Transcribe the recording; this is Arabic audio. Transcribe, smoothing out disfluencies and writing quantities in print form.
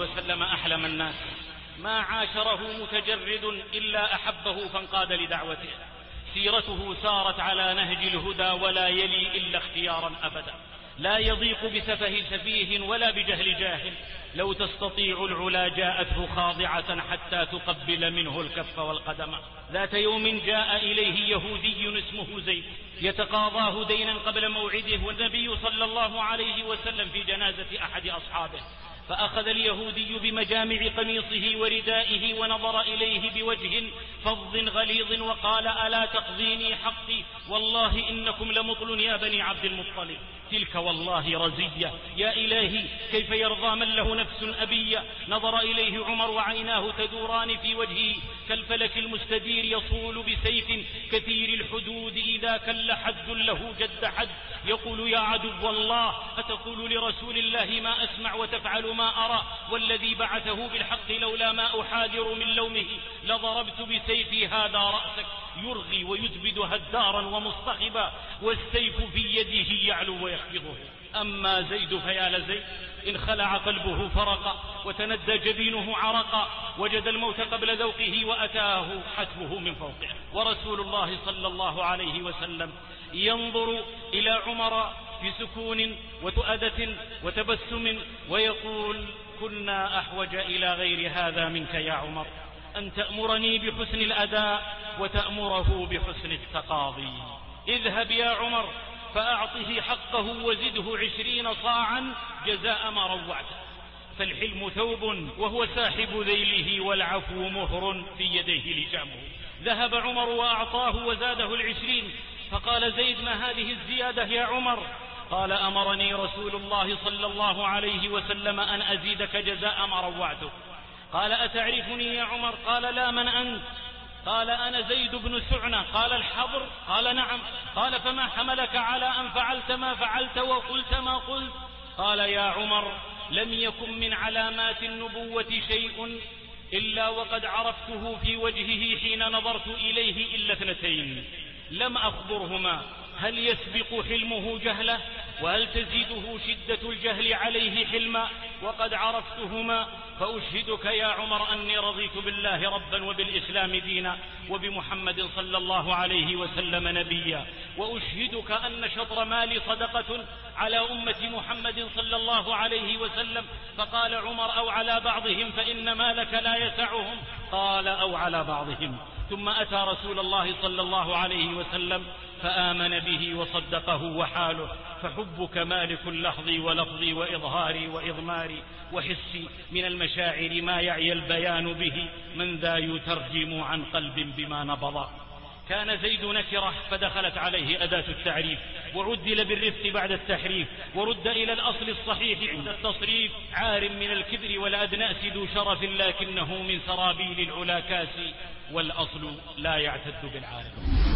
وسلم أحلم الناس، ما عاشره متجرد إلا أحبه فانقاد لدعوته، سيرته سارت على نهج الهدى ولا يلي إلا اختيارا أبدا، لا يضيق بسفه سفيه ولا بجهل جاهل، لو تستطيع العلا جاءته خاضعة حتى تقبل منه الكف والقدم. ذات يوم جاء إليه يهودي اسمه زيد يتقاضاه دينا قبل موعده، والنبي صلى الله عليه وسلم في جنازة أحد أصحابه، فأخذ اليهودي بمجامع قميصه وردائه ونظر إليه بوجه فظ غليظ وقال: ألا تقضيني حقي؟ والله إنكم لمطل يا بني عبد المطلب. تلك والله رزية، يا إلهي كيف يرضى من له نفس أبية. نظر إليه عمر وعيناه تدوران في وجهه كالفلك المستدير يصول بسيف كثير الحدود إذا كل حد له جد حد، يقول: يا عدو الله، أتقول لرسول الله ما أسمع وتفعل ما أرى؟ والذي بعثه بالحق لولا ما أحاذر من لومه لضربت بسيفي هذا رأسك. يرغي ويدبد هدارا ومصطخبا، والسيف في يده يعلو ويخفضه. أما زيد فيا لزيد، إن خلع قلبه فرقا وتندى جبينه عرقا، وجد الموت قبل ذوقه وأتاه حتفه من فوقه. ورسول الله صلى الله عليه وسلم ينظر إلى عمر في سكون وتؤدة وتبسم ويقول: كنا أحوج إلى غير هذا منك يا عمر، أن تأمرني بحسن الأداء وتأمره بحسن التقاضي. اذهب يا عمر فأعطه حقه وزده 20 صاعا جزاء ما روعته، فالحلم ثوب وهو ساحب ذيله، والعفو مهر في يديه لجامه. ذهب عمر وأعطاه وزاده 20. فقال زيد: ما هذه الزيادة يا عمر؟ قال: أمرني رسول الله صلى الله عليه وسلم أن أزيدك جزاء ما روعته. قال: أتعرفني يا عمر؟ قال: لا، من أنت؟ قال: أنا زيد بن سعنة. قال: الحبر؟ قال: نعم. قال: فما حملك على أن فعلت ما فعلت وقلت ما قلت؟ قال: يا عمر، لم يكن من علامات النبوة شيء إلا وقد عرفته في وجهه حين نظرت إليه إلا 2 لم أخبرهما: هل يسبق حلمه جهله؟ وهل تزيده شدة الجهل عليه حلما؟ وقد عرفتهما. فأشهدك يا عمر أني رضيت بالله ربا وبالإسلام دينا وبمحمد صلى الله عليه وسلم نبيا، وأشهدك أن شطر مالي صدقة على أمة محمد صلى الله عليه وسلم. فقال عمر: أو على بعضهم، فإن مالك لا يسعهم. قال: أو على بعضهم. ثم أتى رسول الله صلى الله عليه وسلم فآمن به وصدقه وحاله. فحبك مالك لحظي ولفظي وإظهاري وإضماري وحسي من المشاعر ما يعي البيان به، من ذا يترجم عن قلب بما نبض. كان زيد نكرة فدخلت عليه أداة التعريف، وعدل بالرفق بعد التحريف، ورد إلى الأصل الصحيح عند التصريف. عار من الكبر والأدناس ذو شرف، لكنه من سرابيل العلا كاسي، والأصل لا يعتد بالعارف.